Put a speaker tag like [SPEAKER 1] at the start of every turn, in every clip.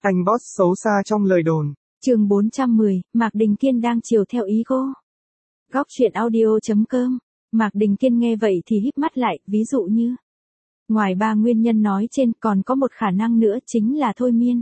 [SPEAKER 1] Anh boss xấu xa trong lời đồn.
[SPEAKER 2] Chương 410, Mạc Đình Kiên đang chiều theo ý cô. Góc truyện audio.com. Mạc Đình Kiên nghe vậy thì híp mắt lại, ví dụ như ngoài 3 nguyên nhân nói trên còn có một khả năng nữa chính là thôi miên.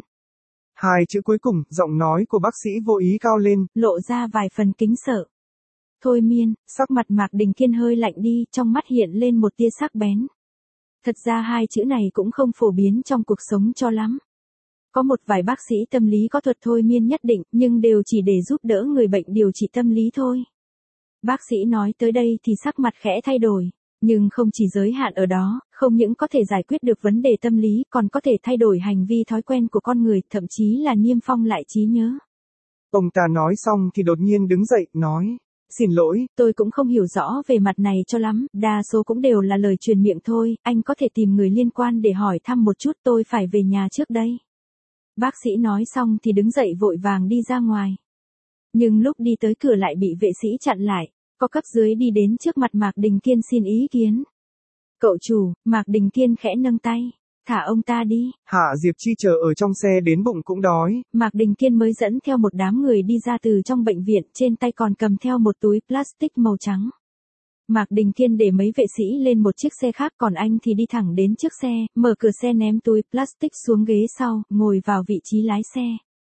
[SPEAKER 1] 2 chữ cuối cùng, giọng nói của bác sĩ vô ý cao lên,
[SPEAKER 2] lộ ra vài phần kính sợ. Thôi miên, sắc mặt Mạc Đình Kiên hơi lạnh đi, trong mắt hiện lên một tia sắc bén. Thật ra 2 chữ này cũng không phổ biến trong cuộc sống cho lắm. Có một vài bác sĩ tâm lý có thuật thôi miên nhất định, nhưng đều chỉ để giúp đỡ người bệnh điều trị tâm lý thôi. Bác sĩ nói tới đây thì sắc mặt khẽ thay đổi, nhưng không chỉ giới hạn ở đó, không những có thể giải quyết được vấn đề tâm lý, còn có thể thay đổi hành vi thói quen của con người, thậm chí là niêm phong lại trí nhớ.
[SPEAKER 1] Ông ta nói xong thì đột nhiên đứng dậy, nói, xin lỗi,
[SPEAKER 2] tôi cũng không hiểu rõ về mặt này cho lắm, đa số cũng đều là lời truyền miệng thôi, anh có thể tìm người liên quan để hỏi thăm một chút, tôi phải về nhà trước đây. Bác sĩ nói xong thì đứng dậy vội vàng đi ra ngoài. Nhưng lúc đi tới cửa lại bị vệ sĩ chặn lại, có cấp dưới đi đến trước mặt Mạc Đình Kiên xin ý kiến. Cậu chủ, Mạc Đình Kiên khẽ nâng tay, thả ông ta đi.
[SPEAKER 1] Hạ Diệp Chi chờ ở trong xe đến bụng cũng đói.
[SPEAKER 2] Mạc Đình Kiên mới dẫn theo một đám người đi ra từ trong bệnh viện, trên tay còn cầm theo một túi plastic màu trắng. Mạc Đình Kiên để mấy vệ sĩ lên một chiếc xe khác, còn anh thì đi thẳng đến trước xe, mở cửa xe ném túi plastic xuống ghế sau, ngồi vào vị trí lái xe.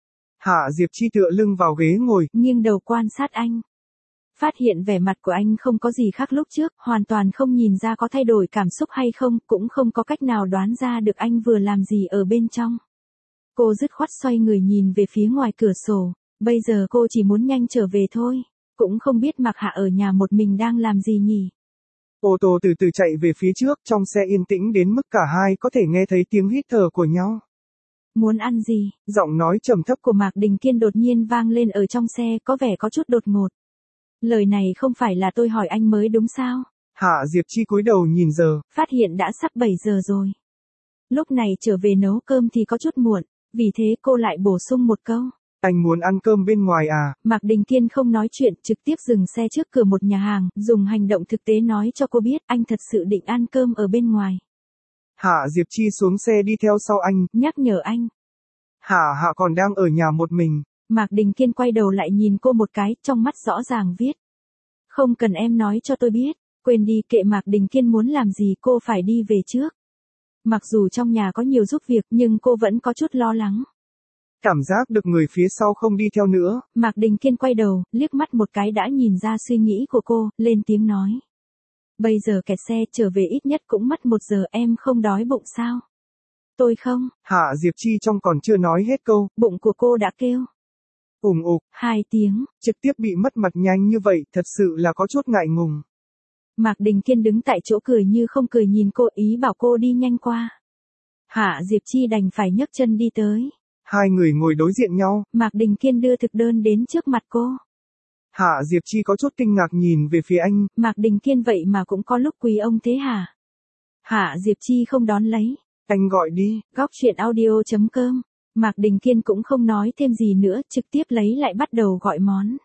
[SPEAKER 1] Hạ Diệp Chi tựa lưng vào ghế ngồi,
[SPEAKER 2] nghiêng đầu quan sát anh. Phát hiện vẻ mặt của anh không có gì khác lúc trước, hoàn toàn không nhìn ra có thay đổi cảm xúc hay không, cũng không có cách nào đoán ra được anh vừa làm gì ở bên trong. Cô dứt khoát xoay người nhìn về phía ngoài cửa sổ, bây giờ cô chỉ muốn nhanh trở về thôi, cũng không biết Mạc Hạ ở nhà một mình đang làm gì nhỉ.
[SPEAKER 1] Ô tô từ từ chạy về phía trước, trong xe yên tĩnh đến mức cả hai có thể nghe thấy tiếng hít thở của nhau.
[SPEAKER 2] Muốn ăn gì?
[SPEAKER 1] Giọng nói trầm thấp
[SPEAKER 2] của Mạc Đình Kiên đột nhiên vang lên ở trong xe, có vẻ có chút đột ngột. Lời này không phải là tôi hỏi anh mới đúng sao?
[SPEAKER 1] Hạ Diệp Chi cúi đầu nhìn giờ,
[SPEAKER 2] phát hiện đã sắp 7 giờ rồi. Lúc này trở về nấu cơm thì có chút muộn, vì thế cô lại bổ sung một câu.
[SPEAKER 1] Anh muốn ăn cơm bên ngoài à?
[SPEAKER 2] Mạc Đình Kiên không nói chuyện, trực tiếp dừng xe trước cửa một nhà hàng, dùng hành động thực tế nói cho cô biết anh thật sự định ăn cơm ở bên ngoài.
[SPEAKER 1] Hạ Diệp Chi xuống xe đi theo sau anh,
[SPEAKER 2] nhắc nhở anh.
[SPEAKER 1] Hạ còn đang ở nhà một mình.
[SPEAKER 2] Mạc Đình Kiên quay đầu lại nhìn cô một cái, trong mắt rõ ràng viết. Không cần em nói cho tôi biết, quên đi, kệ Mạc Đình Kiên muốn làm gì, cô phải đi về trước. Mặc dù trong nhà có nhiều giúp việc nhưng cô vẫn có chút lo lắng.
[SPEAKER 1] Cảm giác được người phía sau không đi theo nữa.
[SPEAKER 2] Mạc Đình Kiên quay đầu, liếc mắt một cái đã nhìn ra suy nghĩ của cô, lên tiếng nói. Bây giờ kẹt xe, trở về ít nhất cũng mất 1 giờ, em không đói bụng sao? Tôi không.
[SPEAKER 1] Hạ Diệp Chi trong còn chưa nói hết câu,
[SPEAKER 2] bụng của cô đã kêu.
[SPEAKER 1] Ủng ục.
[SPEAKER 2] 2 tiếng.
[SPEAKER 1] Trực tiếp bị mất mặt nhanh như vậy, thật sự là có chút ngại ngùng.
[SPEAKER 2] Mạc Đình Kiên đứng tại chỗ cười như không cười nhìn cô, ý bảo cô đi nhanh qua. Hạ Diệp Chi đành phải nhấc chân đi tới.
[SPEAKER 1] Hai người ngồi đối diện nhau.
[SPEAKER 2] Mạc Đình Kiên đưa thực đơn đến trước mặt cô.
[SPEAKER 1] Hạ Diệp Chi có chút kinh ngạc nhìn về phía anh.
[SPEAKER 2] Mạc Đình Kiên vậy mà cũng có lúc quý ông thế hả? Hạ Diệp Chi không đón lấy.
[SPEAKER 1] Anh gọi đi.
[SPEAKER 2] Góc truyện audio.com. Mạc Đình Kiên cũng không nói thêm gì nữa, trực tiếp lấy lại bắt đầu gọi món.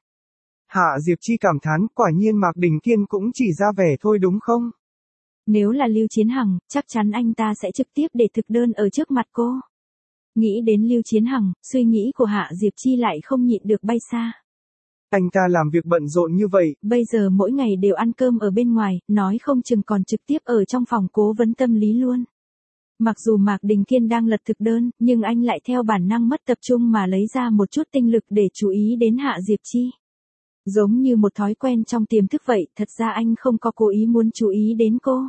[SPEAKER 1] Hạ Diệp Chi cảm thán, quả nhiên Mạc Đình Kiên cũng chỉ ra vẻ thôi đúng không?
[SPEAKER 2] Nếu là Lưu Chiến Hằng, chắc chắn anh ta sẽ trực tiếp để thực đơn ở trước mặt cô. Nghĩ đến Lưu Chiến Hằng, suy nghĩ của Hạ Diệp Chi lại không nhịn được bay xa.
[SPEAKER 1] Anh ta làm việc bận rộn như vậy.
[SPEAKER 2] Bây giờ mỗi ngày đều ăn cơm ở bên ngoài, nói không chừng còn trực tiếp ở trong phòng cố vấn tâm lý luôn. Mặc dù Mạc Đình Kiên đang lật thực đơn, nhưng anh lại theo bản năng mất tập trung mà lấy ra một chút tinh lực để chú ý đến Hạ Diệp Chi. Giống như một thói quen trong tiềm thức vậy, thật ra anh không có cố ý muốn chú ý đến cô.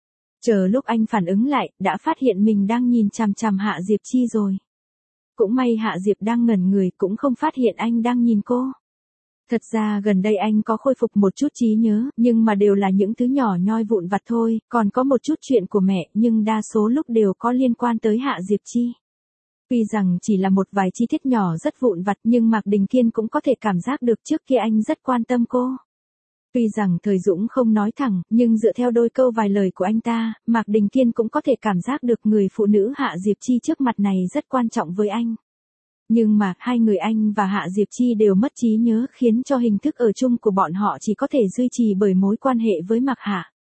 [SPEAKER 2] Chờ lúc anh phản ứng lại, đã phát hiện mình đang nhìn chằm chằm Hạ Diệp Chi rồi. Cũng may Hạ Diệp đang ngẩn người, cũng không phát hiện anh đang nhìn cô. Thật ra gần đây anh có khôi phục một chút trí nhớ, nhưng mà đều là những thứ nhỏ nhoi vụn vặt thôi, còn có một chút chuyện của mẹ, nhưng đa số lúc đều có liên quan tới Hạ Diệp Chi. Tuy rằng chỉ là một vài chi tiết nhỏ rất vụn vặt, nhưng Mạc Đình Kiên cũng có thể cảm giác được trước kia anh rất quan tâm cô. Tuy rằng Thời Dũng không nói thẳng, nhưng dựa theo đôi câu vài lời của anh ta, Mạc Đình Kiên cũng có thể cảm giác được người phụ nữ Hạ Diệp Chi trước mặt này rất quan trọng với anh. Nhưng mà, hai người anh và Hạ Diệp Chi đều mất trí nhớ, khiến cho hình thức ở chung của bọn họ chỉ có thể duy trì bởi mối quan hệ với Mạc Hạ.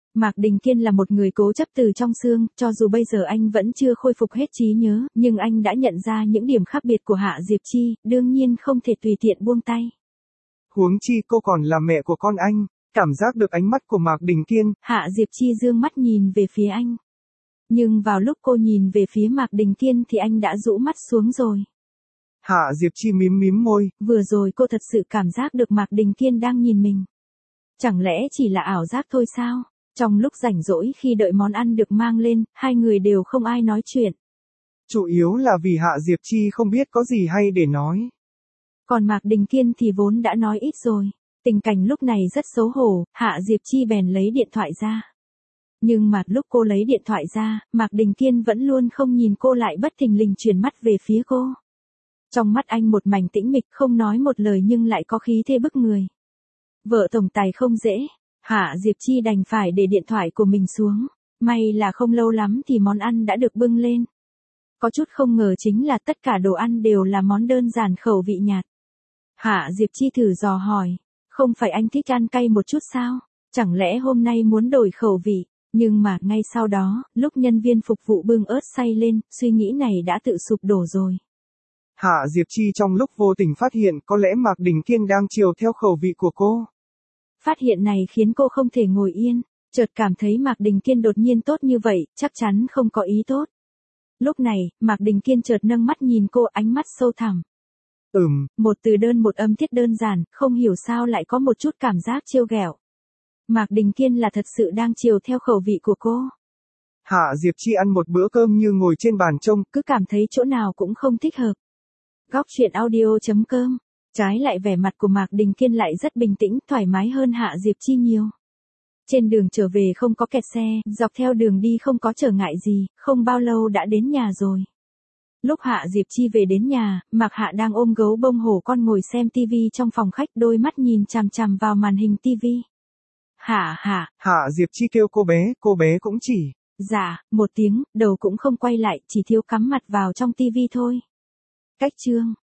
[SPEAKER 2] Mạc Đình Kiên là một người cố chấp từ trong xương, cho dù bây giờ anh vẫn chưa khôi phục hết trí nhớ, nhưng anh đã nhận ra những điểm khác biệt của Hạ Diệp Chi, đương nhiên không thể tùy tiện buông tay.
[SPEAKER 1] Huống chi cô còn là mẹ của con anh, cảm giác được ánh mắt của Mạc Đình Kiên.
[SPEAKER 2] Hạ Diệp Chi dương mắt nhìn về phía anh. Nhưng vào lúc cô nhìn về phía Mạc Đình Kiên thì anh đã rũ mắt xuống rồi.
[SPEAKER 1] Hạ Diệp Chi mím mím môi.
[SPEAKER 2] Vừa rồi cô thật sự cảm giác được Mạc Đình Kiên đang nhìn mình. Chẳng lẽ chỉ là ảo giác thôi sao? Trong lúc rảnh rỗi khi đợi món ăn được mang lên, hai người đều không ai nói chuyện.
[SPEAKER 1] Chủ yếu là vì Hạ Diệp Chi không biết có gì hay để nói.
[SPEAKER 2] Còn Mạc Đình Kiên thì vốn đã nói ít rồi. Tình cảnh lúc này rất xấu hổ, Hạ Diệp Chi bèn lấy điện thoại ra. Nhưng mà lúc cô lấy điện thoại ra, Mạc Đình Kiên vẫn luôn không nhìn cô, lại bất thình lình chuyển mắt về phía cô. Trong mắt anh một mảnh tĩnh mịch, không nói một lời nhưng lại có khí thế bức người. Vợ tổng tài không dễ, Hạ Diệp Chi đành phải để điện thoại của mình xuống. May là không lâu lắm thì món ăn đã được bưng lên. Có chút không ngờ chính là tất cả đồ ăn đều là món đơn giản khẩu vị nhạt. Hạ Diệp Chi thử dò hỏi, không phải anh thích ăn cay một chút sao? Chẳng lẽ hôm nay muốn đổi khẩu vị? Nhưng mà ngay sau đó, lúc nhân viên phục vụ bưng ớt xay lên, suy nghĩ này đã tự sụp đổ rồi.
[SPEAKER 1] Hạ Diệp Chi trong lúc vô tình phát hiện có lẽ Mạc Đình Kiên đang chiều theo khẩu vị của cô.
[SPEAKER 2] Phát hiện này khiến cô không thể ngồi yên, chợt cảm thấy Mạc Đình Kiên đột nhiên tốt như vậy, chắc chắn không có ý tốt. Lúc này, Mạc Đình Kiên chợt nâng mắt nhìn cô, ánh mắt sâu thẳm. Một từ đơn một âm tiết đơn giản, không hiểu sao lại có một chút cảm giác trêu ghẹo. Mạc Đình Kiên là thật sự đang chiều theo khẩu vị của cô.
[SPEAKER 1] Hạ Diệp Chi ăn một bữa cơm như ngồi trên bàn trông,
[SPEAKER 2] cứ cảm thấy chỗ nào cũng không thích hợp. Góc truyện audio.com. Trái lại vẻ mặt của Mạc Đình Kiên lại rất bình tĩnh, thoải mái hơn Hạ Diệp Chi nhiều. Trên đường trở về không có kẹt xe, dọc theo đường đi không có trở ngại gì, không bao lâu đã đến nhà rồi. Lúc Hạ Diệp Chi về đến nhà, Mạc Hạ đang ôm gấu bông hổ con ngồi xem tivi trong phòng khách, đôi mắt nhìn chằm chằm vào màn hình tivi. Hạ
[SPEAKER 1] Diệp Chi kêu cô bé cũng chỉ.
[SPEAKER 2] Dạ, một tiếng, đầu cũng không quay lại, chỉ thiếu cắm mặt vào trong tivi thôi. Cách chương